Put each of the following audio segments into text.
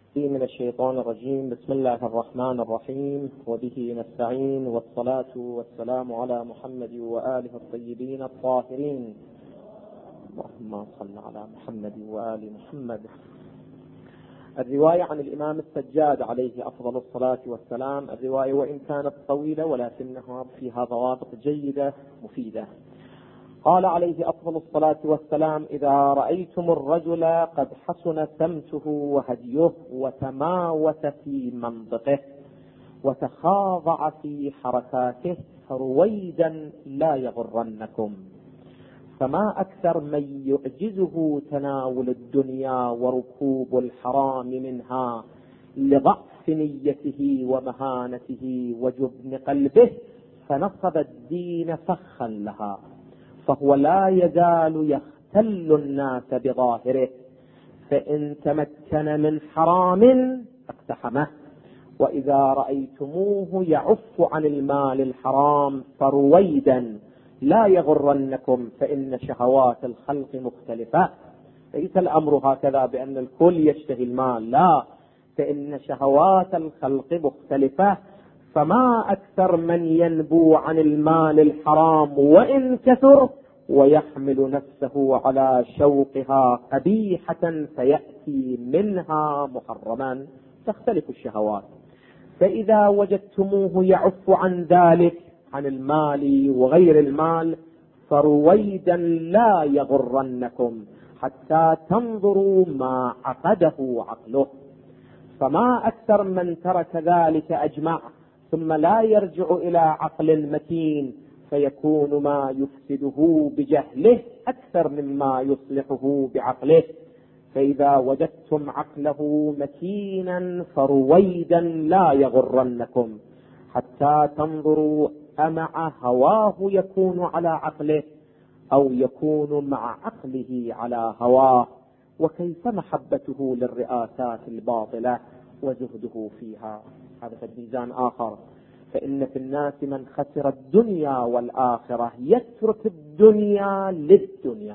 من الشيطان الرجيم. بسم الله الرحمن الرحيم، وبه نستعين، والصلاة والسلام على محمد وآله الطيبين الطاهرين. اللهم صل على محمد وآل محمد. الرواية عن الإمام السجاد عليه أفضل الصلاة والسلام. الرواية وإن كانت طويلة ولكنها فيها ضوابط جيدة مفيدة. قال عليه أفضل الصلاة والسلام: إذا رأيتم الرجل قد حسن سمته وهديه وتماوت في منطقه وتخاضع في حركاته فرويدا لا يغرنكم، فما أكثر من يعجزه تناول الدنيا وركوب الحرام منها لضعف نيته ومهانته وجبن قلبه، فنصب الدين فخا لها، فهو لا يزال يختل الناس بظاهره، فإن تمكن من حرام اقتحمه. وإذا رأيتموه يعف عن المال الحرام فرويدا لا يغرنكم، فإن شهوات الخلق مختلفة. ليس الأمر هكذا بأن الكل يشتهي المال، لا، فإن شهوات الخلق مختلفة. فما أكثر من ينبو عن المال الحرام وإن كثر ويحمل نفسه على شوقها قبيحة فيأتي منها محرما، تختلف الشهوات. فإذا وجدتموه يعف عن ذلك، عن المال وغير المال، فرويدا لا يغرنكم حتى تنظروا ما عقده عقله. فما أكثر من ترك ذلك أجمع ثم لا يرجع إلى عقل متين، فيكون ما يفسده بجهله أكثر مما يصلحه بعقله. فإذا وجدتم عقله متينا فرويدا لا يغرنكم حتى تنظروا أمع هواه يكون على عقله أو يكون مع عقله على هواه، وكيف محبته للرئاسات الباطلة وزهده فيها. هذا ميزان آخر. فإن في الناس من خسر الدنيا والآخرة، يترك الدنيا للدنيا،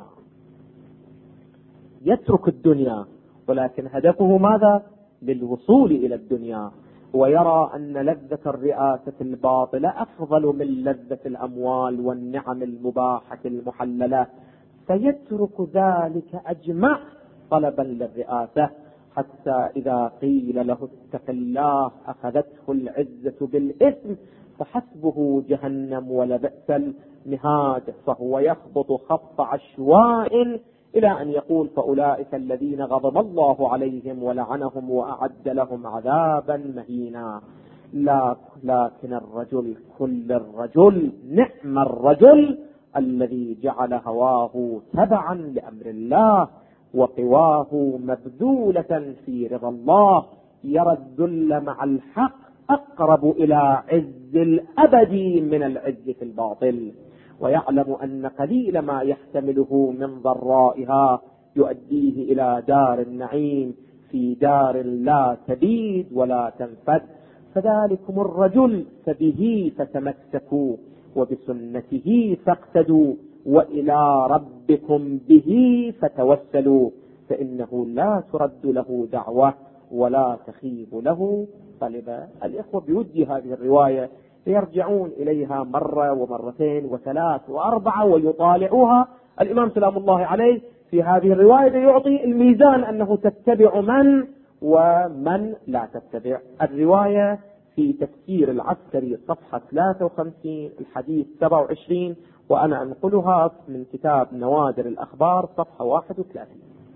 يترك الدنيا ولكن هدفه ماذا؟ للوصول إلى الدنيا، ويرى أن لذة الرئاسة الباطلة أفضل من لذة الأموال والنعم المباحة المحللة، فيترك ذلك أجمع طلبا للرئاسة، حتى إذا قيل له اتق الله أخذته العزة بالإثم فحسبه جهنم ولبئس المهاد، فهو يخبط خط عشواء إلى أن يقول: فأولئك الذين غضب الله عليهم ولعنهم وأعد لهم عذابا مهينا. لكن الرجل، كل الرجل، نعم الرجل الذي جعل هواه تبعا لأمر الله وقواه مبذولة في رضا الله، يرى الذل مع الحق أقرب إلى عز الأبد من العز في الباطل، ويعلم أن قليل ما يحتمله من ضرائها يؤديه إلى دار النعيم، في دار لا تبيد ولا تنفد. فذلكم الرجل فبه فتمسكوا وبسنته فاقتدوا وإلى ربكم به فتوسلوا، فإنه لا ترد له دعوة ولا تخيب له طلبة. الإخوة بودي هذه الرواية يرجعون إليها مرة ومرتين وثلاث وأربعة ويطالعوها. الإمام سلام الله عليه في هذه الرواية يعطي الميزان أنه تتبع من ومن لا تتبع. الرواية في تفسير العسكري صفحة 53 الحديث 27، وأنا أنقلها من كتاب نوادر الأخبار صفحة 31.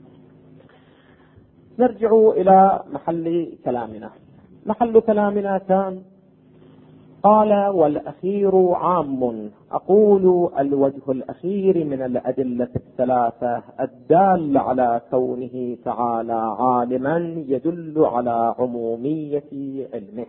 نرجع إلى محل كلامنا. محل كلامنا كان: قال: والأخير عام. أقول: الوجه الأخير من الأدلة الثلاثة الدال على كونه تعالى عالما يدل على عمومية علمه.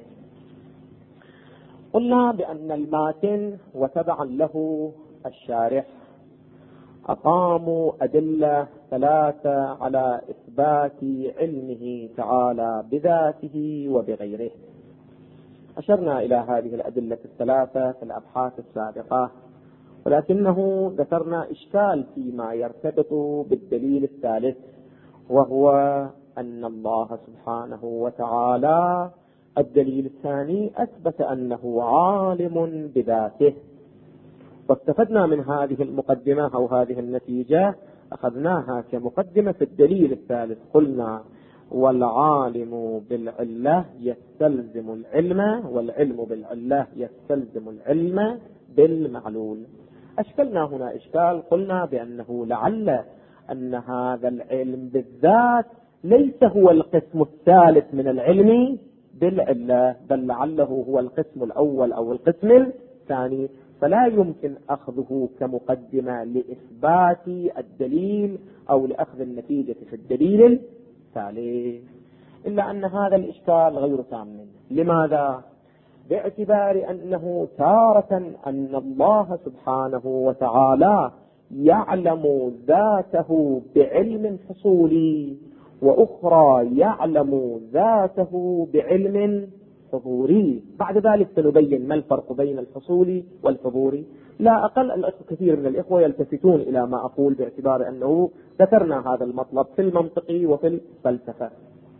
قلنا بأن الماتن وتبعا له الشارح أقاموا أدلة ثلاثة على إثبات علمه تعالى بذاته وبغيره. أشرنا إلى هذه الأدلة الثلاثة في الأبحاث السابقة، ولكنه ذكرنا إشكال فيما يرتبط بالدليل الثالث، وهو أن الله سبحانه وتعالى. الدليل الثاني أثبت أنه عالم بذاته. واستفدنا من هذه المقدمة أو هذه النتيجة، أخذناها كمقدمة في الدليل الثالث. قلنا والعالم بالعلة يستلزم العلم، والعلم بالعلة يستلزم العلم بالمعلول. أشكلنا هنا إشكال، قلنا بأنه لعل أن هذا العلم بالذات ليس هو القسم الثالث من العلم بالعلة، بل لعله هو القسم الأول أو القسم الثاني، فلا يمكن أخذه كمقدمة لإثبات الدليل أو لأخذ النتيجة في الدليل الثالث. إلا أن هذا الإشكال غير تام. لماذا؟ باعتبار أنه تارة أن الله سبحانه وتعالى يعلم ذاته بعلم حصولي، وأخرى يعلم ذاته بعلم حضوري. بعد ذلك سنبين ما الفرق بين الحصولي والحضوري. لا أقل كثير من الإخوة يلتفتون إلى ما أقول باعتبار أنه ذكرنا هذا المطلب في المنطق وفي الفلسفة.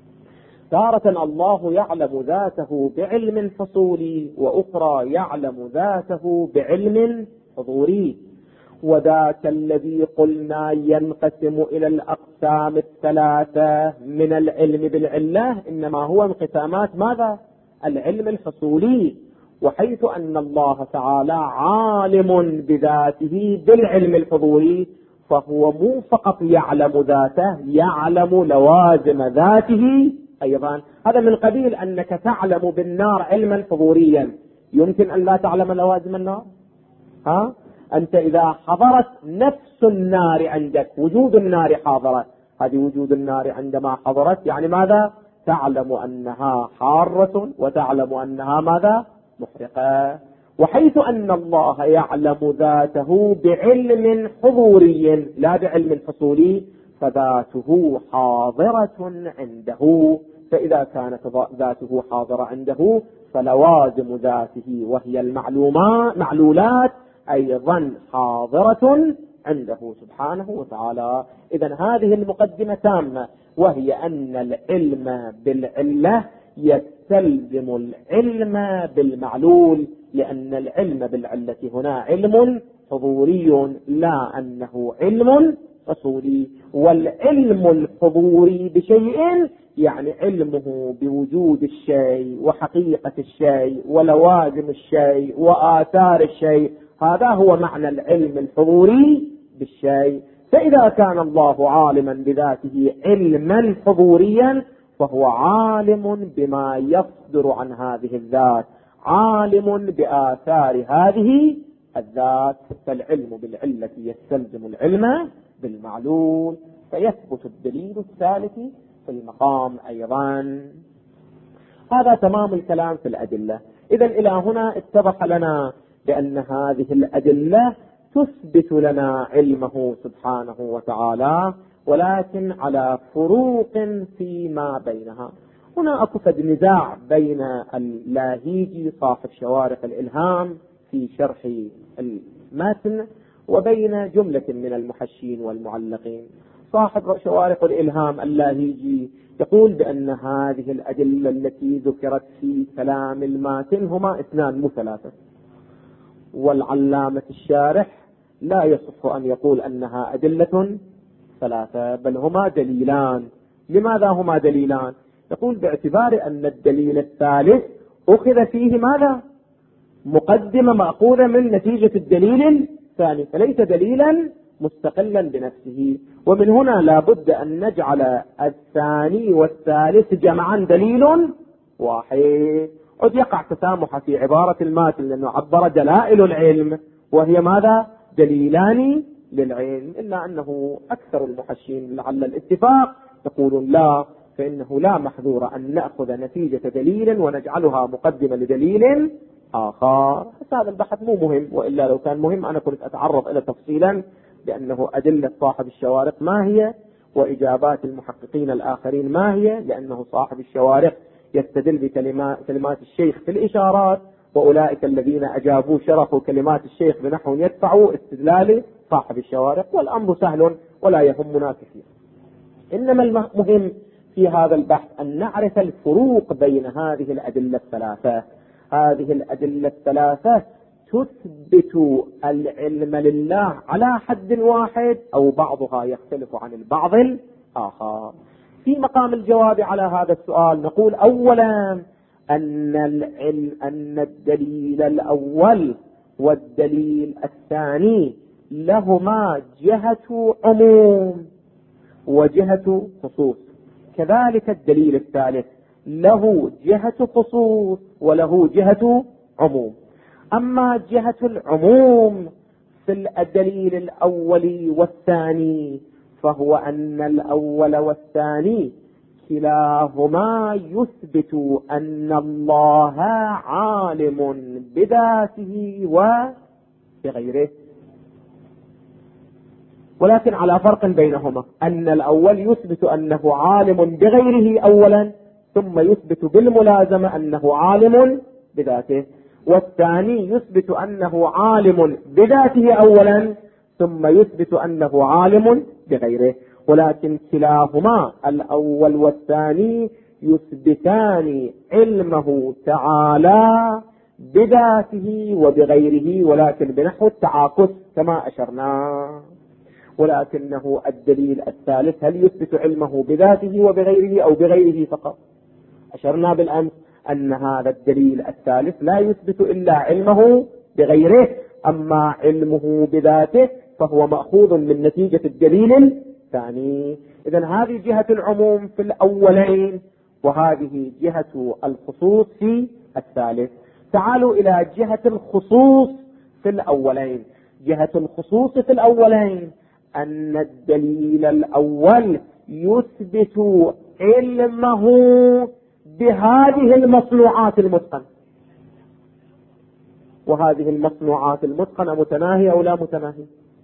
تارة الله يعلم ذاته بعلم حصولي، وأخرى يعلم ذاته بعلم حضوري. وذاك الذي قلنا ينقسم إلى الأقسام الثلاثة من العلم بالعلة إنما هو انقسامات ماذا؟ العلم الحصولي. وحيث أن الله تعالى عالم بذاته بالعلم الحضوري، فهو مو فقط يعلم ذاته، يعلم لوازم ذاته أيضا. هذا من قبيل أنك تعلم بالنار علما حضوريا، يمكن أن لا تعلم لوازم النار. أنت إذا حضرت نفس النار عندك، وجود النار حاضرة، هذه وجود النار عندما حضرت يعني ماذا؟ تعلم أنها حارة، وتعلم أنها ماذا؟ محرقة. وحيث أن الله يعلم ذاته بعلم حضوري لا بعلم حصولي، فذاته حاضرة عنده. فإذا كانت ذاته حاضرة عنده، فلوازم ذاته وهي معلولات أيضا حاضرة عنده سبحانه وتعالى. إذن هذه المقدمة تامة، وهي أن العلم بالعلة يستلزم العلم بالمعلول، لأن العلم بالعلة هنا علم حضوري لا أنه علم حصولي. والعلم الحضوري بشيء يعني علمه بوجود الشيء وحقيقة الشيء ولوازم الشيء وآثار الشيء، هذا هو معنى العلم الحضوري بالشيء. فإذا كان الله عالما بذاته علما حضوريا، فهو عالم بما يصدر عن هذه الذات، عالم بآثار هذه الذات. فالعلم بالعلة يستلزم العلم بالمعلول، فيثبت الدليل الثالث في المقام أيضا. هذا تمام الكلام في الأدلة. إذن إلى هنا اتضح لنا بأن هذه الأدلة تثبت لنا علمه سبحانه وتعالى، ولكن على فروق فيما بينها. هنا أكفد نزاع بين اللاهيجي صاحب شوارق الإلهام في شرح المتن، وبين جملة من المحشين والمعلقين. صاحب شوارق الإلهام اللاهيجي يقول بأن هذه الأدلة التي ذكرت في كلام الماتن هما اثنان مو ثلاثة، والعلامة الشارح لا يصح أن يقول أنها أدلة ثلاثة، بل هما دليلان. لماذا هما دليلان؟ يقول باعتبار أن الدليل الثالث أخذ فيه ماذا؟ مقدمة مأخوذة من نتيجة الدليل الثاني، فليس دليلا مستقلا بنفسه. ومن هنا لا بد أن نجعل الثاني والثالث جمعا دليل واحد. قد يقع تسامح في عبارة الماتن، لأنه عبر دلائل العلم وهي ماذا؟ دليلان للعلم، إلا أنه أكثر المحشين لعل الاتفاق يقولون لا، فإنه لا محذور أن نأخذ نتيجة دليل ونجعلها مقدمة لدليل آخر. هذا البحث مو مهم، وإلا لو كان مهم أنا كنت أتعرض إلى تفصيلا بأنه أدلة صاحب الشوارق ما هي، وإجابات المحققين الآخرين ما هي، لأنه صاحب الشوارق يستدل بكلمات الشيخ في الإشارات، وأولئك الذين أجابوا شرحوا كلمات الشيخ بنحو يدفعوا استدلال صاحب الشوارق، والأمر سهل ولا يهمنا كثير. إنما المهم في هذا البحث أن نعرف الفروق بين هذه الأدلة الثلاثة. هذه الأدلة الثلاثة تثبت العلم لله على حد واحد أو بعضها يختلف عن البعض الآخر. في مقام الجواب على هذا السؤال نقول أولا أن الدليل الأول والدليل الثاني لهما جهة عموم وجهة خصوص، كذلك الدليل الثالث له جهة خصوص وله جهة عموم. أما جهة العموم في الدليل الأول والثاني فهو أن الأول والثاني كلاهما يثبت أن الله عالم بذاته وبغيره، ولكن على فرق بينهما، أن الأول يثبت أنه عالم بغيره أولا ثم يثبت بالملازمة أنه عالم بذاته، والثاني يثبت أنه عالم بذاته أولا ثم يثبت أنه عالم بغيره، ولكن كلاهما الأول والثاني يثبتان علمه تعالى بذاته وبغيره، ولكن بنحو التعاكس كما أشرنا. ولكنه الدليل الثالث هل يثبت علمه بذاته وبغيره أو بغيره فقط؟ أشرنا بالأمس أن هذا الدليل الثالث لا يثبت إلا علمه بغيره، أما علمه بذاته فهو مأخوذ من نتيجة الدليل الثاني. إذن هذه جهة العموم في الأولين وهذه جهة الخصوص في الثالث. تعالوا إلى جهة الخصوص في الأولين. جهة الخصوص في الأولين أن الدليل الأول يثبت علمه بهذه المصنوعات المتقنة، وهذه المصنوعات المتقنة متناهية أو لا متناهية؟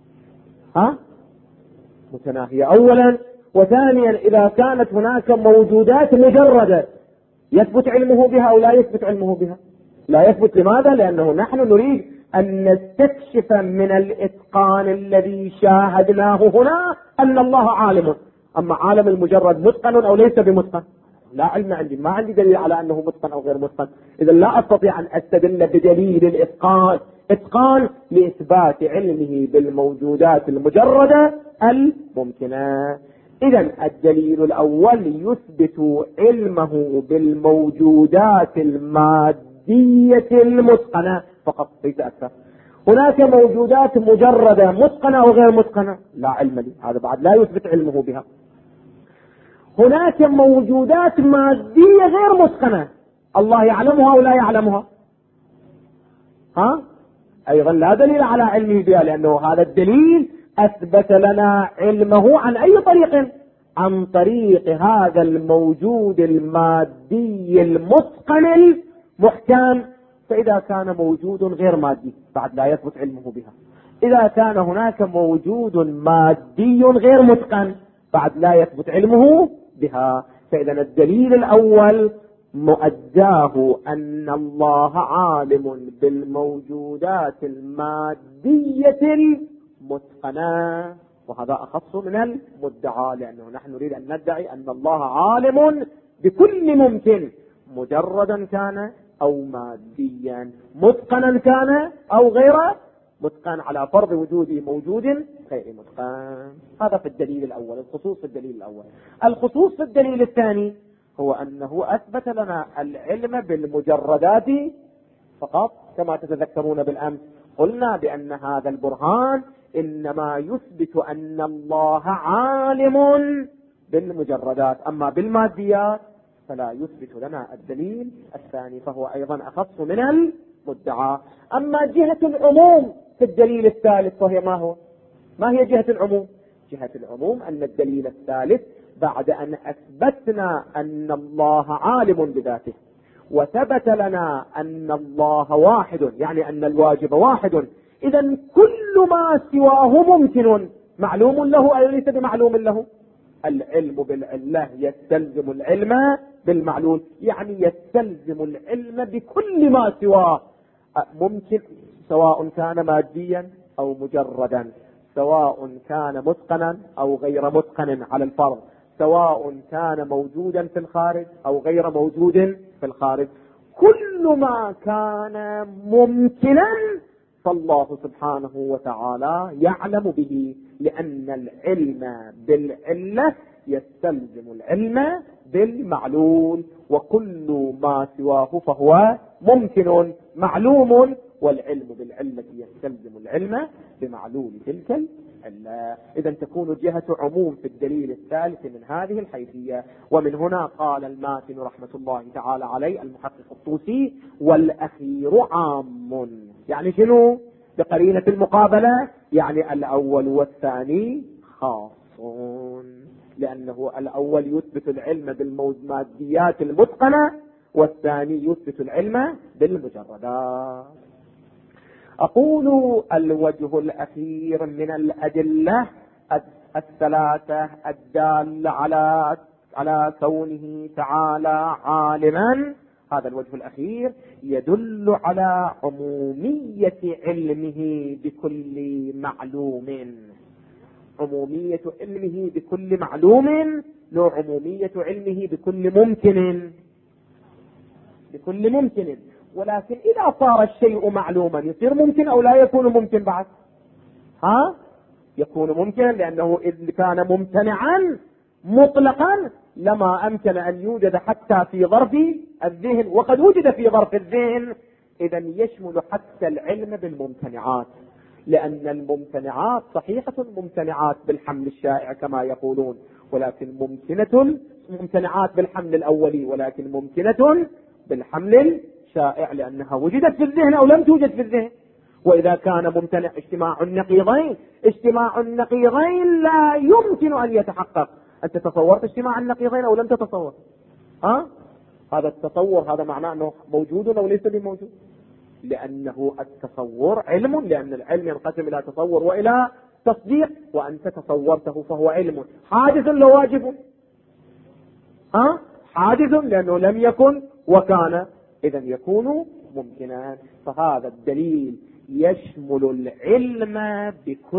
متناهية أولا. وثانيا إذا كانت هناك موجودات مجردة يثبت علمه بها أو لا يثبت علمه بها؟ لا يثبت. لماذا؟ لأنه نحن نريد أن نستكشف من الإتقان الذي شاهدناه هنا أن الله عالم. أما عالم المجرد متقن أو ليس بمتقن؟ لا علم عندي، ما عندي دليل على أنه متقن أو غير متقن. إذا لا أستطيع أن أستدل بدليل الإتقان، إتقان لإثبات علمه بالموجودات المجردة الممكنة. إذن الدليل الأول يثبت علمه بالموجودات المادية المتقنة فقط ليس أكثر. هناك موجودات مجردة متقنة أو غير متقنة؟ لا علم لي، هذا بعد لا يثبت علمه بها. هناك موجودات مادية غير متقنة، الله يعلمها أو لا يعلمها؟ أيضا لا دليل على علمه بها، لأنه هذا الدليل أثبت لنا علمه عن أي طريق؟ عن طريق هذا الموجود المادي المتقن المحكم. فإذا كان موجود غير مادي بعد لا يثبت علمه بها. إذا كان هناك موجود مادي غير متقن بعد لا يثبت علمه بها. فإذا الدليل الأول مؤداه أن الله عالم بالموجودات المادية المتقنة، وهذا أخص من المدعى، لأنه نحن نريد أن ندعي أن الله عالم بكل ممكن، مجردا كان أو ماديا، متقنا كان أو غير متقن، على فرض وجود موجود غير متقن. هذا في الدليل الأول، الخصوص في الدليل الأول. الخصوص في الدليل الثاني هو أنه أثبت لنا العلم بالمجردات فقط. كما تتذكرون بالأمس قلنا بأن هذا البرهان إنما يثبت أن الله عالم بالمجردات، أما بالماديات فلا يثبت لنا الدليل الثاني، فهو أيضا أخص من المدعى. أما جهة العموم في الدليل الثالث فهي ما هي جهة العموم؟ جهة العموم أن الدليل الثالث بعد أن أثبتنا أن الله عالم بذاته وثبت لنا أن الله واحد، يعني أن الواجب واحد، إذا كل ما سواه ممكن، معلوم له أو ليس بمعلوم له؟ العلم بالعلة يستلزم العلم بالمعلوم، يعني يستلزم العلم بكل ما سواه ممكن، سواء كان ماديا أو مجردا، سواء كان متقنا أو غير متقن على الفرض، سواء كان موجودا في الخارج أو غير موجود في الخارج. كل ما كان ممكنا فالله سبحانه وتعالى يعلم به، لأن العلم بالعلة يستلزم العلم بالمعلول، وكل ما سواه فهو ممكن معلوم، والعلم بالعلة يستلزم العلم بمعلول تلك العلة. إذا تكون جهة عموم في الدليل الثالث من هذه الحيثية. ومن هنا قال الماتن رحمة الله تعالى عليه المحقق الطوسي: والأخير عام. يعني شنو؟ بقرينة المقابلة، يعني الأول والثاني خاصون، لأنه الأول يثبت العلم بالماديات المتقنة، والثاني يثبت العلم بالمجردات. أقول: الوجه الأخير من الأدلة الثلاثة الدالة على كونه تعالى عالما، هذا الوجه الأخير يدل على عمومية علمه بكل معلوم. عمومية علمه بكل معلوم له عمومية علمه بكل ممكن. ولكن إذا صار الشيء معلوما يصير ممكن أو لا يكون ممكن بعد؟ يكون ممكن، لأنه إذ كان ممتنعا مطلقا لما أمكن أن يوجد حتى في ظرف الذهن، وقد وجد في ظرف الذهن. إذا يشمل حتى العلم بالممتنعات، لأن الممتنعات صحيحة ممتنعات بالحمل الشائع كما يقولون، ولكن ممتنعات بالحمل الأولي، ولكن ممكنة بالحمل الشائع لأنها وجدت في الذهن أو لم توجد في الذهن. وإذا كان ممتنع اجتماع النقيضين لا يمكن أن يتحقق. أنت تصورت اجتماع النقيضين أو لم تتصور؟ هذا التصور هذا معناه أنه موجود أو ليس بموجود؟ لأنه التصور علم، لأن العلم ينقسم إلى تصور وإلى تصديق، وأنت تصورته فهو علم حادث لو واجب، حادث لأنه لم يكن وكان، إذن يكون ممكنا. فهذا الدليل يشمل العلم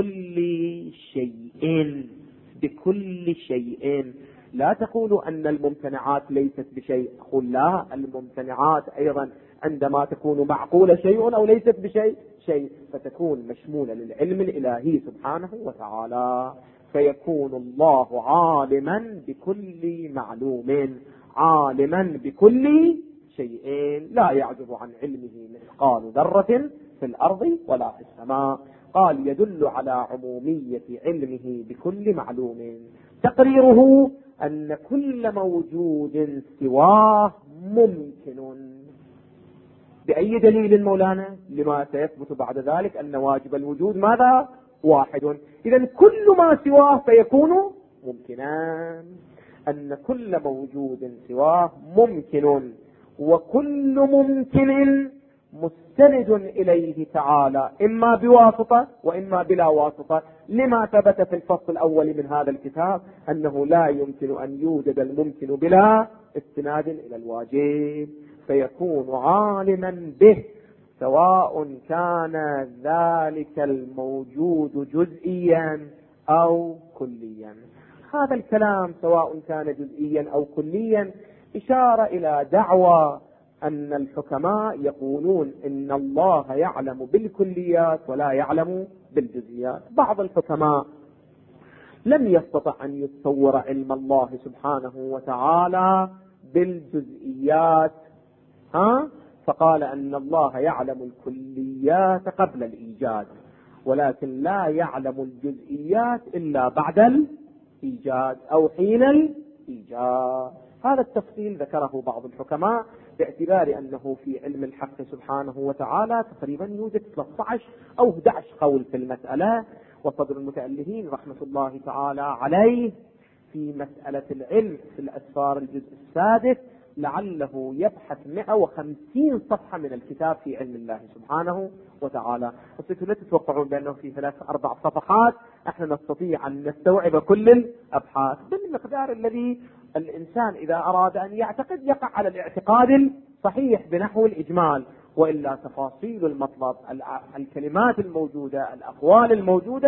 بكل شيء. لا تقولوا أن الممتنعات ليست بشيء، قل لا، الممتنعات أيضا عندما تكون معقولة شيء أو ليست شيء فتكون مشمولة للعلم الإلهي سبحانه وتعالى، فيكون الله عالما بكل معلوم، عالما بكل شيء، لا يعجب عن علمه مثقال ذرة في الأرض ولا في السماء. قال: يدل على عمومية علمه بكل معلوم. تقريره أن كل موجود سواه ممكن. بأي دليل مولانا؟ لما سيثبت بعد ذلك أن واجب الوجود ماذا؟ واحد. إذن كل ما سواه فيكون ممكنا، أن كل موجود سواه ممكن، وكل ممكن مستند إليه تعالى إما بواسطة وإما بلا واسطة، لما ثبت في الفصل الأول من هذا الكتاب أنه لا يمكن أن يوجد الممكن بلا استناد إلى الواجب، فيكون عالما به سواء كان ذلك الموجود جزئيا أو كليا. هذا الكلام سواء كان جزئيا أو كليا إشارة إلى دعوى أن الحكماء يقولون إن الله يعلم بالكليات ولا يعلم بالجزئيات. بعض الحكماء لم يستطع أن يتصور علم الله سبحانه وتعالى بالجزئيات، فقال أن الله يعلم الكليات قبل الإيجاد، ولكن لا يعلم الجزئيات إلا بعد الإيجاد أو حين الإيجاد. هذا التفصيل ذكره بعض الحكماء باعتبار أنه في علم الحق سبحانه وتعالى تقريبا يوجد 13 أو 11 قول في المسألة. وصدر المتألهين رحمة الله تعالى عليه في مسألة العلم في الأسفار الجزء السادس لعله يبحث 150 صفحة من الكتاب في علم الله سبحانه وتعالى. وستوا لا تتوقعون بأنه في 3-4 صفحات احنا نستطيع أن نستوعب كل الأبحاث بالمقدار الذي الإنسان إذا أراد أن يعتقد يقع على الاعتقاد الصحيح بنحو الإجمال، وإلا تفاصيل المطلب، الكلمات الموجودة، الأقوال الموجودة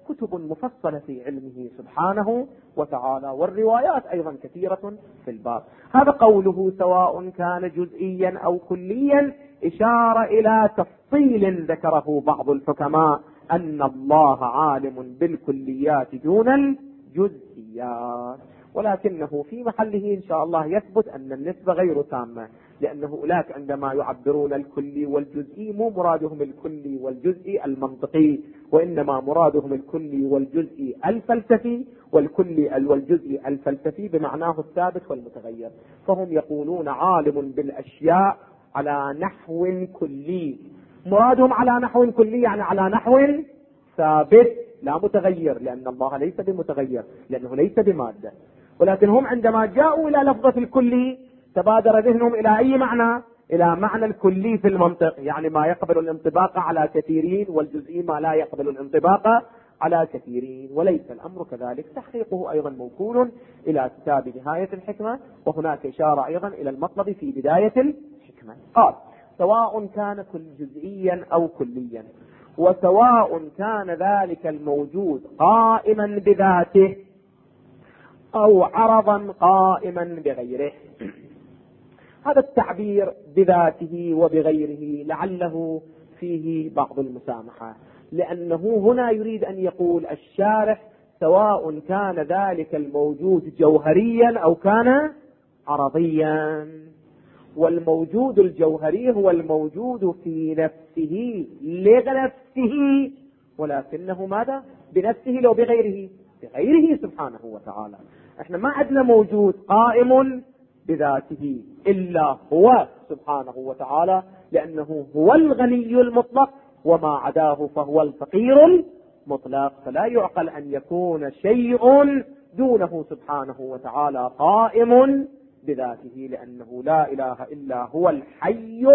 كتب مفصلة في علمه سبحانه وتعالى، والروايات أيضا كثيرة في الباب. هذا قوله سواء كان جزئيا أو كليا إشارة إلى تفصيل ذكره بعض الحكماء أن الله عالم بالكليات دون الجزئيات، ولكنه في محله إن شاء الله يثبت أن النسبة غير تامة، لأنه أولاك عندما يعبرون الكلي والجزئي مو مرادهم الكلي والجزئي المنطقي، وإنما مرادهم الكلي والجزئي الفلسفي، والكلي والجزئي الفلسفي بمعناه الثابت والمتغير. فهم يقولون عالم بالأشياء على نحو كلي، مرادهم على نحو كلي يعني على نحو ثابت لا متغير، لأن الله ليس بمتغير لأنه ليس بمادة. ولكن هم عندما جاءوا إلى لفظة الكلي تبادر ذهنهم إلى أي معنى؟ إلى معنى الكلي في المنطق، يعني ما يقبل الانطباق على كثيرين، والجزئي ما لا يقبل الانطباق على كثيرين، وليس الأمر كذلك. تحقيقه أيضا موكول إلى كتاب نهاية الحكمة، وهناك إشارة أيضا إلى المطلب في بداية الحكمة. قال سواء كان كل جزئيا أو كليا، وسواء كان ذلك الموجود قائما بذاته أو عرضا قائما بغيره. هذا التعبير بذاته وبغيره لعله فيه بعض المسامحة، لأنه هنا يريد أن يقول الشارح سواء كان ذلك الموجود جوهريا أو كان عرضيا، والموجود الجوهري هو الموجود في نفسه لنفسه، ولكنه ماذا؟ بنفسه لو بغيره؟ بغيره سبحانه وتعالى. احنا ما عندنا موجود قائم بذاته إلا هو سبحانه وتعالى، لأنه هو الغني المطلق، وما عداه فهو الفقير المطلق، فلا يعقل أن يكون شيء دونه سبحانه وتعالى قائم بذاته، لأنه لا إله إلا هو الحي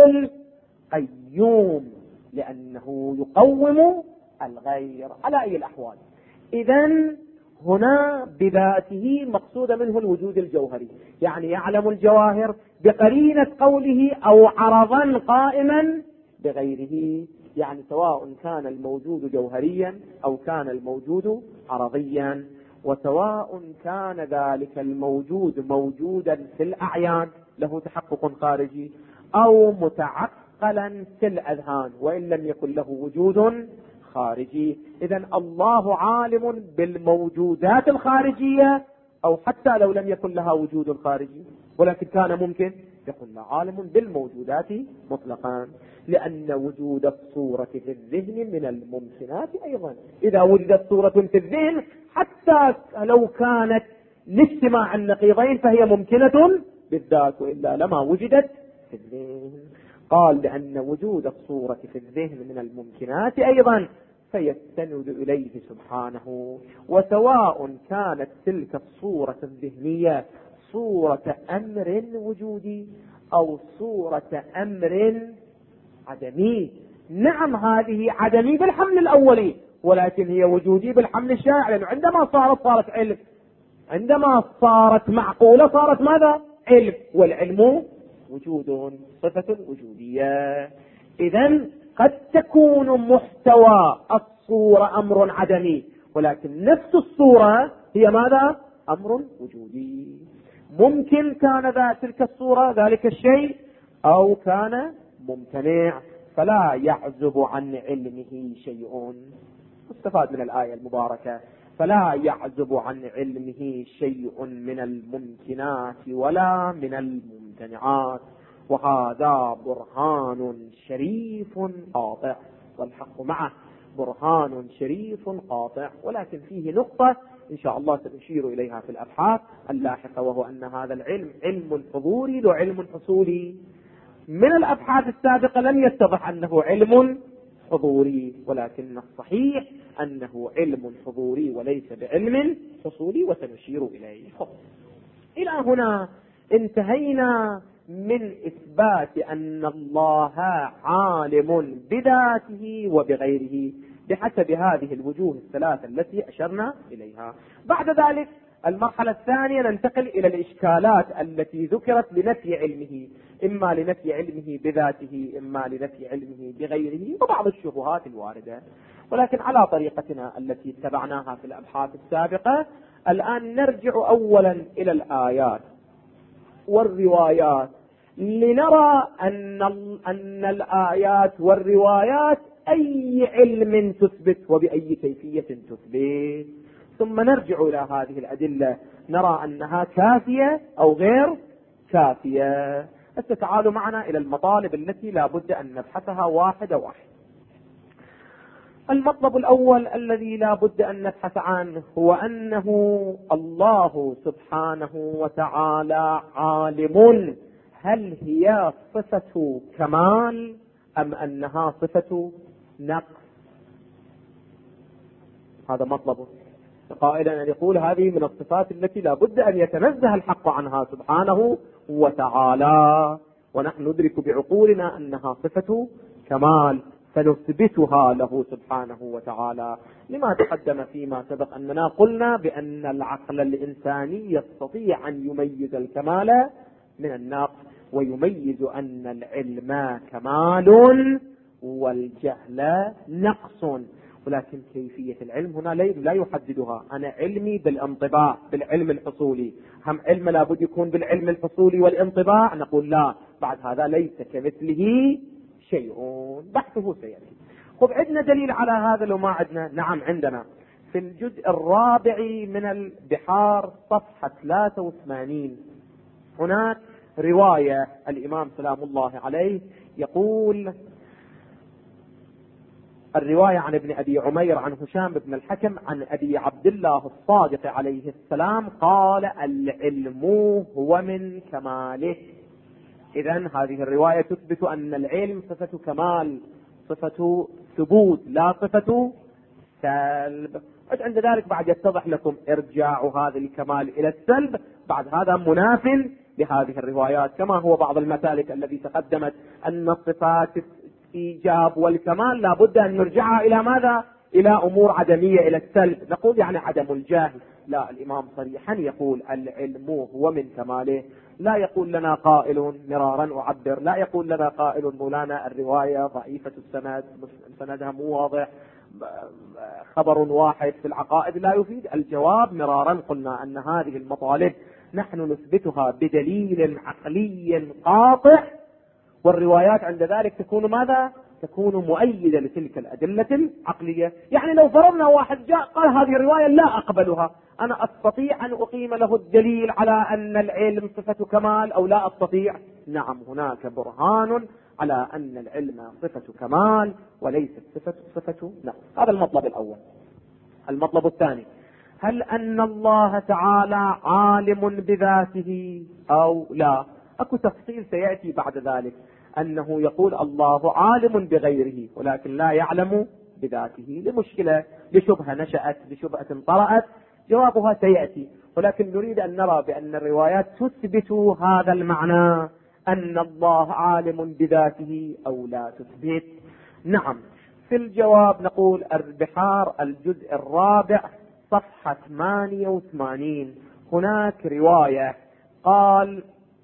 القيوم، لأنه يقوم الغير على أي الأحوال. إذن هنا بذاته مقصود منه الوجود الجوهري، يعني يعلم الجواهر بقرينة قوله أو عرضا قائما بغيره، يعني سواء كان الموجود جوهريا أو كان الموجود عرضيا، وسواء كان ذلك الموجود موجودا في الأعيان له تحقق خارجي، أو متعقلا في الأذهان وإن لم يكن له وجود خارجي. إذن الله عالم بالموجودات الخارجية، أو حتى لو لم يكن لها وجود خارجي ولكن كان ممكن يكون عالم بالموجودات مطلقا، لأن وجود الصورة في الذهن من الممكنات أيضا. إذا وجدت صورة في الذهن حتى لو كانت لاجتماع النقيضين فهي ممكنة بالذات، وإلا لما وجدت في الذهن. قال لأن وجود الصورة في الذهن من الممكنات أيضا فيستند إليه سبحانه. وسواء كانت تلك الصورة الذهنية صورة أمر وجودي أو صورة أمر عدمي، نعم هذه عدمي بالحمل الأولي، ولكن هي وجودي بالحمل الشائع، لأنه عندما صارت علم، عندما صارت معقولة صارت ماذا؟ علم، والعلم وجود، صفة وجودية. إذن قد تكون محتوى الصورة أمر عدمي، ولكن نفس الصورة هي ماذا؟ أمر وجودي. ممكن كان تلك الصورة ذلك الشيء أو كان ممتنع، فلا يعزب عن علمه شيء. مستفاد من الآية المباركة فلا يعزب عن علمه شيء من الممكنات ولا من الممتنعات، وهذا برهان شريف قاطع، والحق معه برهان شريف قاطع. ولكن فيه نقطة إن شاء الله سنشير إليها في الأبحاث اللاحقة، وهو أن هذا العلم علم حضوري لا علم حصولي. من الأبحاث السابقة لم يتضح أنه علم حضوري، ولكن الصحيح أنه علم حضوري وليس بعلم حصولي، وسنشير إليه. إلى هنا انتهينا من إثبات أن الله عالم بذاته وبغيره بحسب هذه الوجوه الثلاثة التي أشرنا إليها. بعد ذلك المرحلة الثانية ننتقل إلى الإشكالات التي ذكرت لنفي علمه، إما لنفي علمه بذاته إما لنفي علمه بغيره، وبعض الشبهات الواردة. ولكن على طريقتنا التي اتبعناها في الأبحاث السابقة. الآن نرجع أولا إلى الآيات والروايات لنرى أن الآيات والروايات أي علم تثبت وبأي كيفية تثبت، ثم نرجع إلى هذه الأدلة نرى أنها كافية أو غير كافية. تعالوا معنا إلى المطالب التي لا بد أن نبحثها واحدة واحدة. المطلب الأول الذي لا بد أن نبحث عنه هو أنه الله سبحانه وتعالى عالم، هل هي صفة كمال أم أنها صفة نقص؟ هذا مطلبه. قائلا أن يقول هذه من الصفات التي لا بد أن يتنزه الحق عنها سبحانه وتعالى، ونحن ندرك بعقولنا أنها صفة كمال فنثبتها له سبحانه وتعالى. لما تقدم فيما سبق أننا قلنا بأن العقل الإنساني يستطيع أن يميز الكمال من النقص، ويميز أن العلم كمال والجهل نقص، ولكن كيفية العلم هنا لا يحددها. أنا علمي بالانطباع بالعلم الحصولي، هم علم لابد يكون بالعلم الحصولي والانطباع؟ نقول لا، بعد هذا ليس كمثله شيء، بحثه سيأتي. خب عندنا دليل على هذا لو ما عندنا؟ نعم عندنا. في الجزء الرابع من البحار صفحة 83 هناك رواية الإمام سلام الله عليه يقول، الرواية عن ابن أبي عمير عن هشام بن الحكم عن أبي عبد الله الصادق عليه السلام قال: العلم هو من كماله. إذن هذه الرواية تثبت أن العلم صفة كمال، صفة ثبوت، لا صفة سلب. عند ذلك بعد يتضح لكم إرجاع هذا الكمال إلى السلب، بعد هذا مناف لهذه الروايات، كما هو بعض المسالك الذي تقدمت أن الصفات الإيجاب والكمال لا بد أن نرجعها إلى ماذا؟ إلى أمور عدمية، إلى السلب. نقول يعني عدم الجاهل. لا، الإمام صريحا يقول العلم هو من كماله. لا يقول لنا قائل مرارا أعبر، لا يقول لنا قائل مولانا الرواية ضعيفة السند، سندها مو واضح، خبر واحد في العقائد لا يفيد. الجواب مرارا قلنا أن هذه المطالب نحن نثبتها بدليل عقلي قاطع، والروايات عند ذلك تكون ماذا؟ تكون مؤيدة لتلك الأدلة العقلية. يعني لو فرضنا واحد جاء قال هذه الرواية لا أقبلها، أنا أستطيع أن أقيم له الدليل على أن العلم صفة كمال أو لا أستطيع؟ نعم، هناك برهان على أن العلم صفة كمال وليست صفة نقص. هذا المطلب الأول. المطلب الثاني، هل أن الله تعالى عالم بذاته أو لا؟ أكو تفصيل سيأتي بعد ذلك، أنه يقول الله عالم بغيره ولكن لا يعلم بذاته، لمشكلة، لشبهة نشأت، لشبهة طرأت، جوابها سيأتي. ولكن نريد أن نرى بأن الروايات تثبت هذا المعنى، أن الله عالم بذاته أو لا تثبت. نعم، في الجواب نقول البحار الجزء الرابع صفحة 88 هناك رواية قال،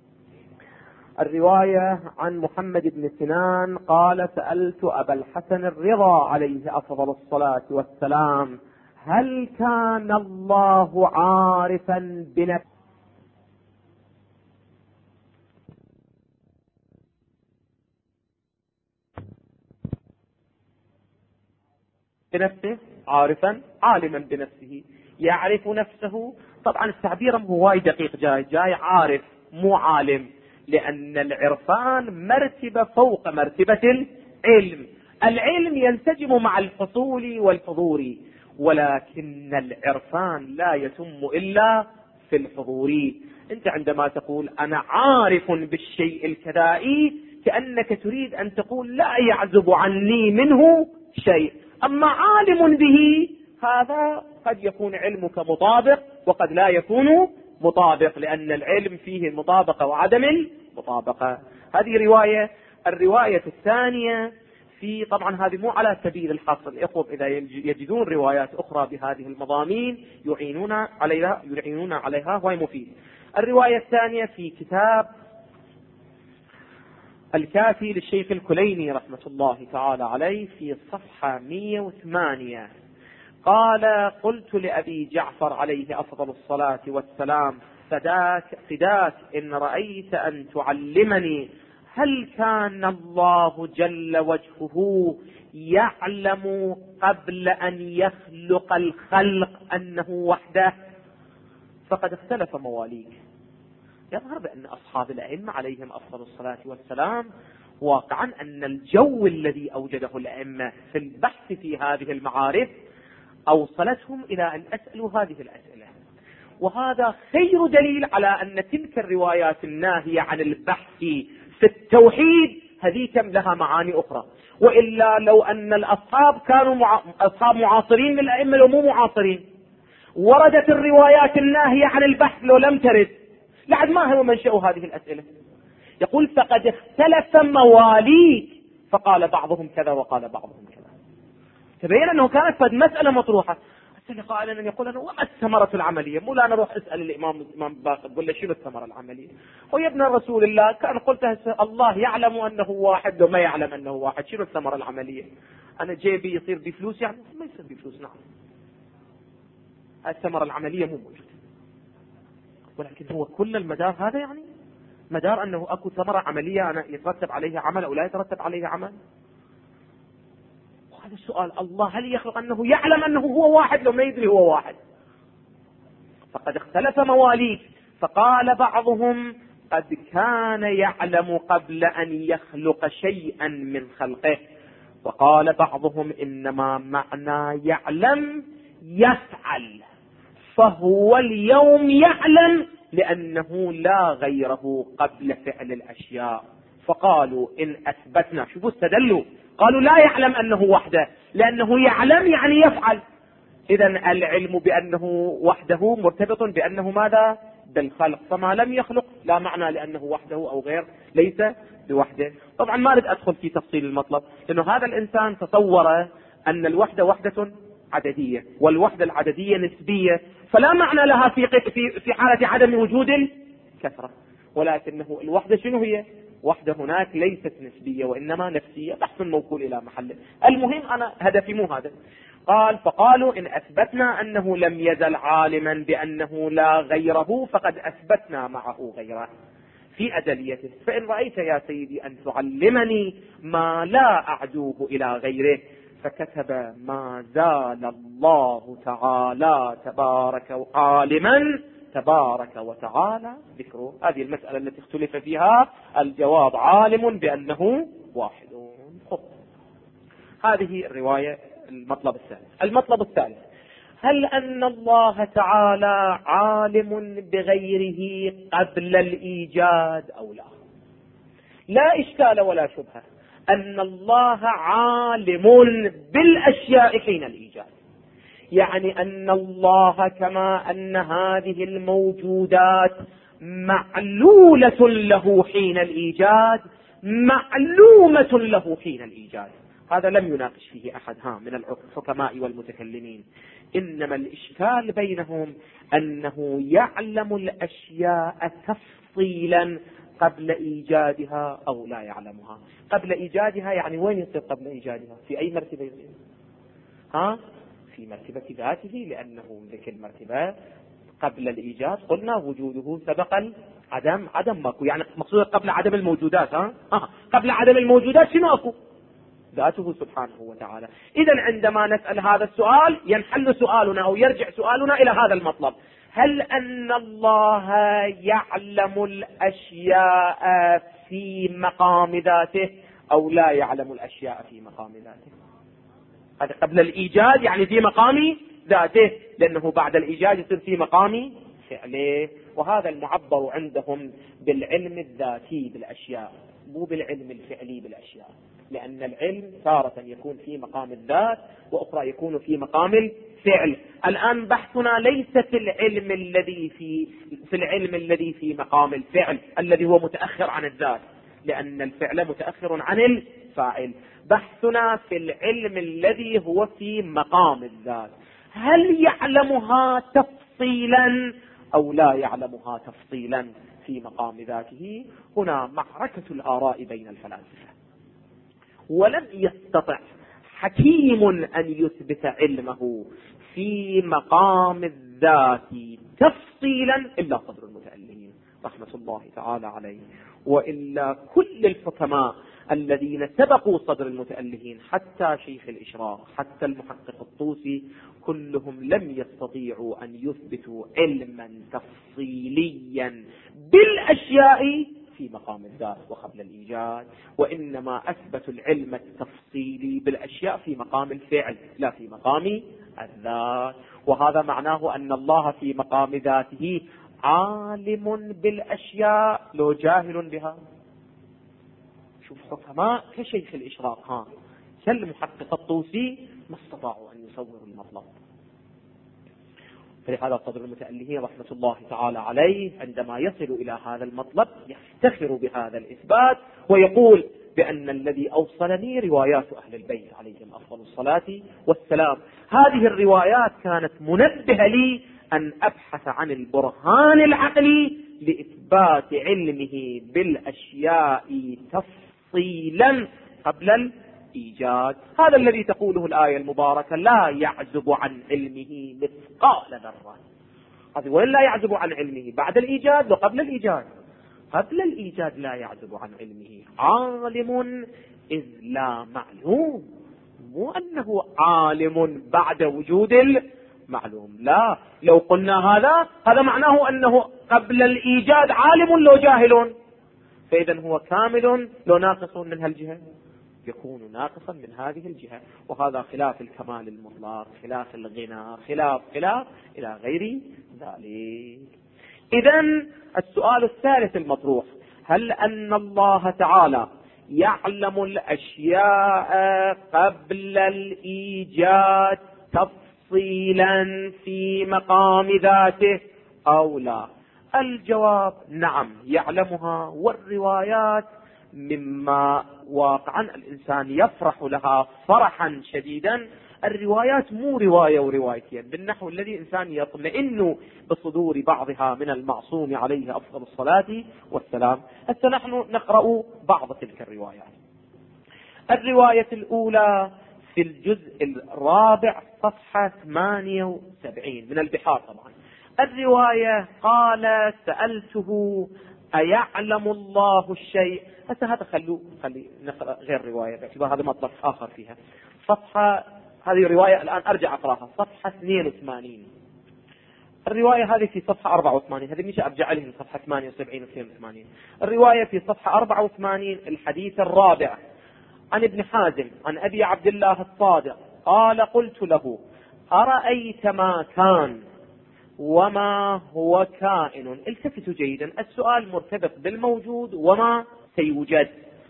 الرواية عن محمد بن سنان قال: سألت أبا الحسن الرضا عليه أفضل الصلاة والسلام: هل كان الله عارفا بنفسه؟ عارفا، عالما بنفسه، يعرف نفسه. طبعا التعبير هو وايد دقيق، جاي عارف مو عالم، لأن العرفان مرتبة فوق مرتبة العلم. العلم ينسجم مع الحصول والحضور، ولكن العرفان لا يتم إلا في الحضور. أنت عندما تقول أنا عارف بالشيء الكذائي كأنك تريد أن تقول لا يعزب عني منه شيء، أما عالم به هذا قد يكون علمك مطابق وقد لا يكون مطابق، لأن العلم فيه المطابقة وعدم المطابقة. هذه رواية. الرواية الثانية في، طبعا هذه مو على سبيل الحصر، الإخوة إذا يجدون روايات أخرى بهذه المضامين يعينون عليها وهي مفيد. الرواية الثانية في كتاب الكافي للشيخ الكليني رحمة الله تعالى عليه في صفحة 108 قال: قلت لأبي جعفر عليه أفضل الصلاة والسلام: فداك إن رأيت أن تعلمني، هل كان الله جل وجهه يعلم قبل أن يخلق الخلق أنه وحده؟ فقد اختلف مواليك. يظهر بأن أصحاب الأئمة عليهم أفضل الصلاة والسلام واقعا أن الجو الذي أوجده الأئمة في البحث في هذه المعارف أوصلتهم إلى أن أسألوا هذه الأسئلة، وهذا خير دليل على أن تلك الروايات الناهية عن البحث في التوحيد هذه كم لها معاني أخرى. وإلا لو أن الأصحاب كانوا أصحاب معاصرين للأئمة لو مو معاصرين، وردت الروايات الناهية عن البحث لو لم ترد، لعد ما هو منشأ هذه الأسئلة. يقول: فقد اختلف مواليك، فقال بعضهم كذا وقال بعضهم كذا. تبين أنه كانت قد مسألة مطروحة. قائلا أن يقول: أنا وما الثمرة العملية؟ مو لا نروح أسأل الإمام باقر قل له شنو الثمرة العملية؟ ويا ابن رسول الله كان قلت الله يعلم أنه واحد وما يعلم أنه واحد، شنو الثمرة العملية؟ أنا جيبي يصير بفلوس؟ يعني ما يصير بفلوس. نعم، الثمرة العملية مو موجودة، ولكن هو كل المدار هذا يعني مدار أنه أكو ثمرة عملية أنا يترتب عليها عمل أو لا يترتب عليها عمل. وهذا السؤال: الله هل يخلق أنه يعلم أنه هو واحد لو ما يدري هو واحد؟ فقد اختلف مواليك. فقال بعضهم: قد كان يعلم قبل أن يخلق شيئا من خلقه. وقال بعضهم: إنما معنى يعلم يفعل، فهو اليوم يعلم لأنه لا غيره قبل فعل الأشياء. فقالوا: إن أثبتنا، شوفوا استدلوا، قالوا لا يعلم أنه وحده لأنه يعلم يعني يفعل. إذن العلم بأنه وحده مرتبط بأنه ماذا؟ بالخلق. فما لم يخلق لا معنى لأنه وحده أو غير ليس بوحده. طبعا ما أريد أدخل في تفصيل المطلب، لأنه هذا الإنسان تصور أن الوحدة وحدة عددية والوحدة العددية نسبية، فلا معنى لها في حالة عدم وجود الكثرة. ولكنه الوحدة شنو هي؟ وحدة هناك ليست نسبية وإنما نفسية، بحث موكول إلى محله. المهم أنا هدفي مو هذا. قال: فقالوا: إن أثبتنا أنه لم يزل عالما بأنه لا غيره فقد أثبتنا معه غيره في أزليته، فإن رأيت يا سيدي أن تعلمني ما لا أعدوه إلى غيره. فكتب: ما زال الله تعالى عالما تبارك وتعالى ذكره. هذه المسألة التي اختلف فيها، الجواب عالم بأنه واحد. هذه الرواية. المطلب الثالث: هل أن الله تعالى عالم بغيره قبل الإيجاد أو لا؟ لا إشكال ولا شبهة أن الله عالم بالأشياء حين الإيجاد، يعني أن الله كما أن هذه الموجودات معلولة له حين الإيجاد معلومة له حين الإيجاد. هذا لم يناقش فيه أحد من الحكماء والمتكلمين، إنما الإشكال بينهم أنه يعلم الأشياء تفصيلا قبل إيجادها أو لا يعلمها. قبل إيجادها يعني وين يصير قبل إيجادها؟ في أي مرتبة يصير؟ في مرتبة ذاته، لأنه ذيك المرتبة قبل الإيجاد قلنا وجوده سبق العدم، عدم ماكو، يعني مقصود قبل عدم الموجودات. قبل عدم الموجودات شنو أكو؟ ذاته سبحانه وتعالى. إذن عندما نسأل هذا السؤال ينحل سؤالنا أو يرجع سؤالنا إلى هذا المطلب: هل أن الله يعلم الأشياء في مقام ذاته أو لا يعلم الأشياء في مقام ذاته؟ هذا قبل الإيجاد يعني في مقام ذاته، لأنه بعد الإيجاد يصير في مقام فعله. وهذا المعبر عندهم بالعلم الذاتي بالأشياء، مو بالعلم الفعلي بالأشياء، لأن العلم تارة يكون في مقام الذات وأخرى يكون في مقام الفعل. الآن بحثنا ليس في العلم الذي في مقام الفعل الذي هو متأخر عن الذات، لأن الفعل متأخر عن الفاعل. بحثنا في العلم الذي هو في مقام الذات، هل يعلمها تفصيلا أو لا يعلمها تفصيلا؟ في مقام ذاته. هنا معركة الآراء بين الفلاسفة، ولم يستطع حكيم أن يثبت علمه في مقام الذات تفصيلا إلا صدر المتألهين رحمة الله تعالى عليه. وإلا كل الحكماء الذين سبقوا صدر المتألهين، حتى شيخ الإشراق، حتى المحقق الطوسي، كلهم لم يستطيعوا أن يثبتوا علما تفصيليا بالأشياء في مقام الذات وقبل الإيجاد، وإنما أثبتوا العلم التفصيلي بالأشياء في مقام الفعل لا في مقام الذات. وهذا معناه أن الله في مقام ذاته عالم بالأشياء لو جاهل بها. شوف حكماء كشيخ الإشراق كالمحقق الطوسي ما استطاعوا أن يصوروا المطلب. فلهذا صدر المتألهين رحمة الله تعالى عليه عندما يصل إلى هذا المطلب يفتخر بهذا الإثبات ويقول بأن الذي أوصلني روايات أهل البيت عليهم أفضل الصلاة والسلام. هذه الروايات كانت منبهة لي أن أبحث عن البرهان العقلي لإثبات علمه بالأشياء تفصيلا قبل الإيجاد. هذا الذي تقوله الآية المباركة لا يعزب عن علمه مثقال ذرة. هذا وين لا يعزب عن علمه؟ بعد الإيجاد وقبل الإيجاد؟ قبل الإيجاد لا يعزب عن علمه. عالم إذ لا معلوم، مو أنه عالم بعد وجود المعلوم. لا، لو قلنا هذا معناه أنه قبل الإيجاد عالم لو جاهل، فإذا هو كامل لو ناقص من هالجهة، يكون ناقصا من هذه الجهة. وهذا خلاف الكمال المطلق، خلاف الغنى، خلاف إلى غير ذلك. إذن السؤال الثالث المطروح: هل أن الله تعالى يعلم الأشياء قبل الإيجاد تفصيلا في مقام ذاته أو لا؟ الجواب نعم يعلمها، والروايات مما واقعا الإنسان يفرح لها فرحا شديدا. الروايات مو رواية وروايتين، بالنحو الذي إنسان يطمئن بصدور بعضها من المعصوم عليه أفضل الصلاة والسلام. هسه نحن نقرأ بعض تلك الروايات. الرواية الأولى في الجزء الرابع صفحة 78 من البحار طبعا. الرواية قال: سألته أيعلم الله الشيء. هذا خلي نقرأ غير رواية باعتبار هذا مطلب آخر فيها. صفحة هذه رواية الآن أرجع أقرأها، صفحة 82. الرواية هذه في صفحة 84، هذه مش أرجع لهم صفحة 78 و 82. الرواية في صفحة 84 الحديث الرابع عن ابن حازم عن أبي عبد الله الصادق قال: قلت له: أرأيت ما كان وما هو كائن. التفتوا جيدا، السؤال مرتبط بالموجود وما سيوجد.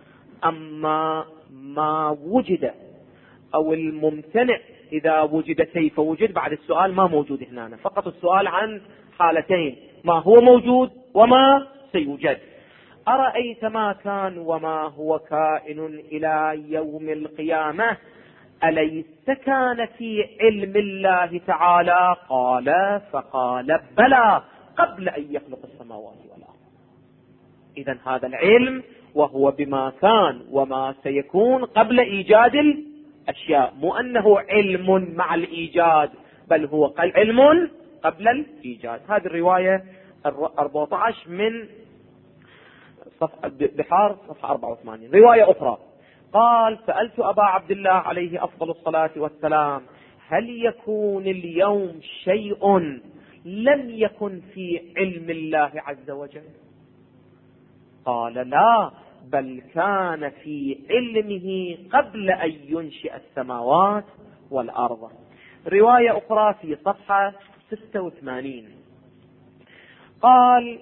أما ما وجد أو الممتنع إذا وجد كيف وجد، بعد السؤال ما موجود هنا، فقط السؤال عن حالتين: ما هو موجود وما سيوجد. أرأيت ما كان وما هو كائن إلى يوم القيامة أليس كان في علم الله تعالى؟ قال: فقال: بلى، قبل أن يخلق السماوات والأرض. إذن هذا العلم وهو بما كان وما سيكون قبل إيجاد الأشياء، مو أنه علم مع الإيجاد، بل هو علم قبل الإيجاد. هذه الرواية 14 من بحار صفحة 84. رواية أخرى قال: سألت أبا عبد الله عليه أفضل الصلاة والسلام: هل يكون اليوم شيء لم يكن في علم الله عز وجل؟ قال: لا، بل كان في علمه قبل أن ينشئ السماوات والأرض. رواية أخرى في صفحة 86 قال: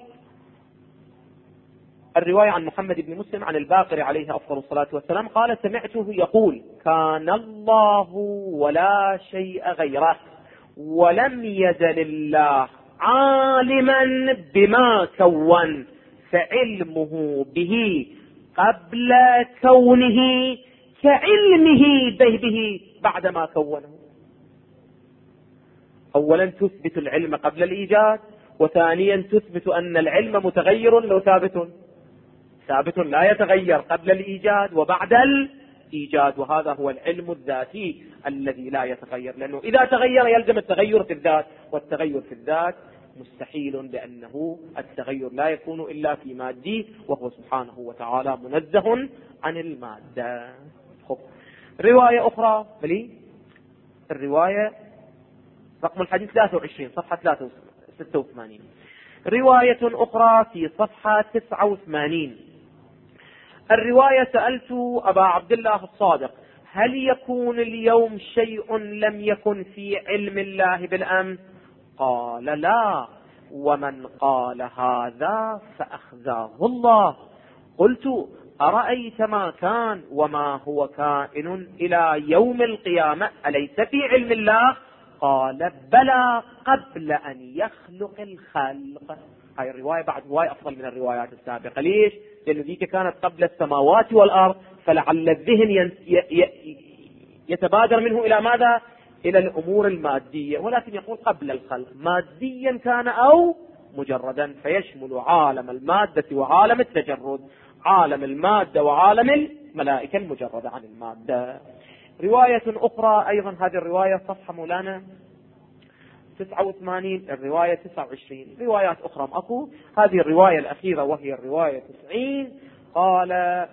الرواية عن محمد بن مسلم عن الباقر عليه أفضل الصلاة والسلام قال: سمعته يقول: كان الله ولا شيء غيره، ولم يزل الله عالما بما كون، فعلمه به قبل كونه كعلمه به بعدما كونه. أولا تثبت العلم قبل الإيجاد، وثانيا تثبت أن العلم متغير لو ثابت لا يتغير قبل الإيجاد وبعد الإيجاد، وهذا هو العلم الذاتي الذي لا يتغير، لأنه إذا تغير يلزم التغير في الذات، والتغير في الذات مستحيل، لأنه التغير لا يكون إلا في مادي، وهو سبحانه وتعالى منزه عن المادة. رواية أخرى، الرواية رقم الحديث 23 صفحة 86. رواية أخرى في صفحة 89. الرواية: سألت أبا عبد الله الصادق: هل يكون اليوم شيء لم يكن في علم الله بالأمس؟ قال: لا. ومن قال هذا فأخزاه الله. قلت: أرأيت ما كان وما هو كائن إلى يوم القيامة أليس في علم الله؟ قال: بلى، قبل أن يخلق الخلق. هاي الرواية بعد رواية أفضل من الروايات السابقة. ليش؟ لأن ذيك كانت قبل السماوات والأرض، فلعل الذهن يتبادر منه إلى ماذا؟ إلى الأمور المادية، ولكن يقول قبل الخلق، ماديا كان أو مجردا، فيشمل عالم المادة وعالم التجرد، عالم المادة وعالم الملائكة المجردة عن المادة. رواية أخرى أيضا، هذه الرواية صفحة مولانا 89، الرواية 29. روايات أخرى أكو، هذه الرواية الأخيرة وهي الرواية 90. قال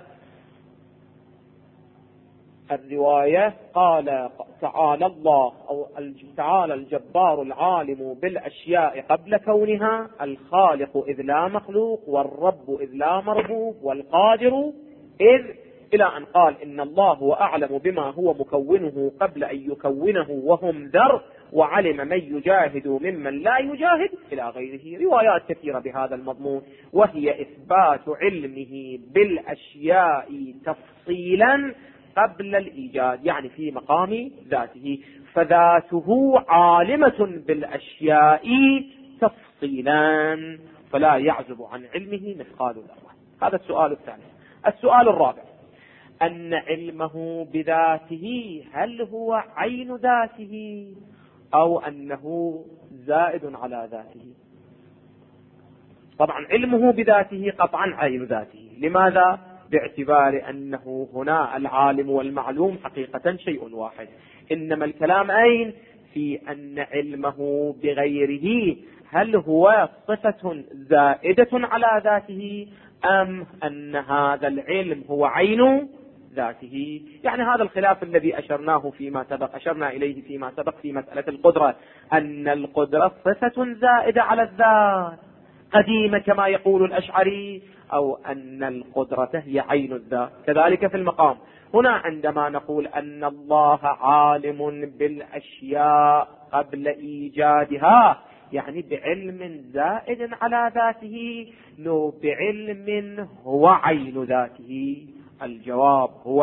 الرواية: قال تعالى الله، أو تعالى الجبار العالم بالأشياء قبل كونها، الخالق إذ لا مخلوق، والرب إذ لا مربوب، والقادر إذ، إلى أن قال: إن الله هو أعلم بما هو مكونه قبل أن يكونه وهم ذر، وعلم من يجاهد ممن لا يجاهد، إلى غيره. روايات كثيرة بهذا المضمون، وهي إثبات علمه بالأشياء تفصيلا قبل الإيجاد، يعني في مقام ذاته، فذاته عالمة بالأشياء تفصيلا، فلا يعزب عن علمه مثقال ذرة. هذا السؤال الثاني. السؤال الرابع: أن علمه بذاته هل هو عين ذاته أو أنه زائد على ذاته؟ طبعا علمه بذاته قطعا عين ذاته. لماذا؟ باعتبار أنه هنا العالم والمعلوم حقيقة شيء واحد، إنما الكلام أين؟ في أن علمه بغيره هل هو صفة زائدة على ذاته أم أن هذا العلم هو عين ذاته. يعني هذا الخلاف الذي أشرنا إليه فيما سبق في مسألة القدرة، أن القدرة صفة زائدة على الذات قديمة كما يقول الأشعري، أو أن القدرة هي عين الذات. كذلك في المقام هنا عندما نقول أن الله عالم بالأشياء قبل إيجادها، يعني بعلم زائد على ذاته، لو بعلم هو عين ذاته؟ الجواب هو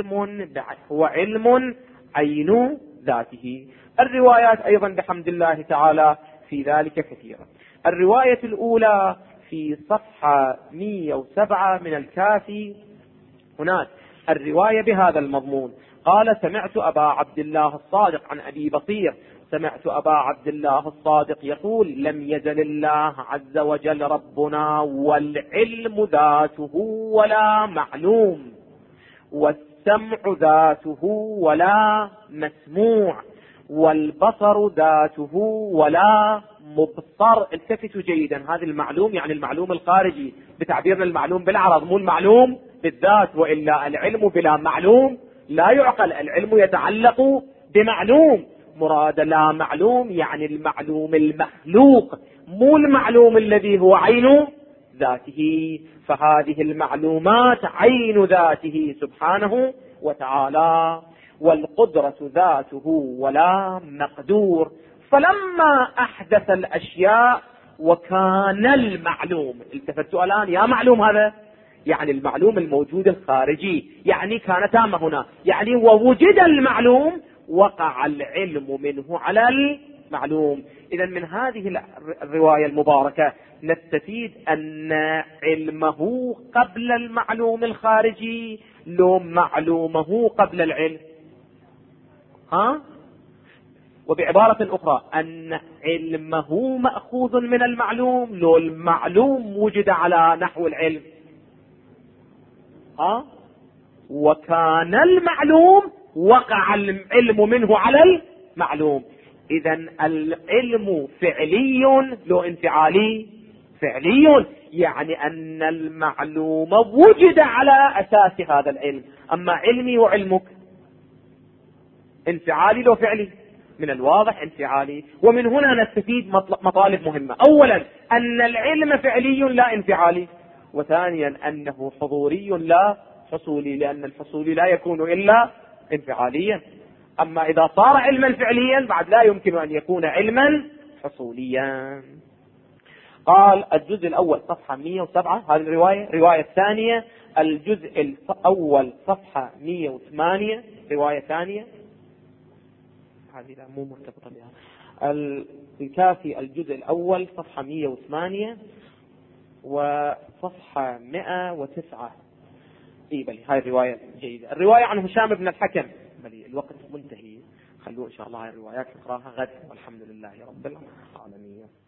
علم عين ذاته. الروايات أيضا بحمد الله تعالى في ذلك كثيرة. الرواية الأولى في صفحة 107 من الكافي، هناك الرواية بهذا المضمون: قال: سمعت أبا عبد الله الصادق عن أبي بصير، سمعت أبا عبد الله الصادق يقول: لم يزل الله عز وجل ربنا والعلم ذاته ولا معلوم، والسمع ذاته ولا مسموع، والبصر ذاته ولا مبصر. التفتوا جيدا، هذا المعلوم يعني المعلوم الخارجي، بتعبيرنا المعلوم بالعرض، مو المعلوم بالذات، وإلا العلم بلا معلوم لا يعقل. العلم يتعلق بمعلوم، مراد لا معلوم يعني المعلوم المخلوق، مو المعلوم الذي هو عين ذاته. فهذه المعلومات عين ذاته سبحانه وتعالى، والقدرة ذاته ولا مقدور. فلما أحدث الأشياء وكان المعلوم، التفتوا الآن، يا معلوم هذا يعني المعلوم الموجود الخارجي، يعني كان تام هنا، يعني ووجد المعلوم وقع العلم منه على المعلوم. إذا من هذه الرواية المباركة نستفيد أن علمه قبل المعلوم الخارجي، لو معلومه قبل العلم. وبعبارة أخرى أن علمه مأخوذ من المعلوم، لو المعلوم وجد على نحو العلم وكان المعلوم وقع العلم منه على المعلوم. إذن العلم فعلي لو انفعالي، فعلي يعني أن المعلوم وجد على أساس هذا العلم. أما علمي وعلمك انفعالي لو فعلي، من الواضح انفعالي. ومن هنا نستفيد مطالب مهمة: أولا أن العلم فعلي لا انفعالي، وثانيا أنه حضوري لا حصولي، لأن الحصولي لا يكون إلا انفعاليا. أما إذا صار علما فعليا بعد لا يمكن أن يكون علما حصوليا. قال الجزء الأول صفحة 107، هذه الرواية. الرواية الثانية الجزء الأول صفحة 108، رواية ثانية، هذه لا مو مرتبطة بها. الكافي الجزء الأول صفحة 108 وصفحة 109. بلي هاي الرواية جيدة. الرواية عن هشام بن الحكم. بلي الوقت منتهي، خلوه إن شاء الله هاي الروايات نقراها غد، والحمد لله رب العالمين.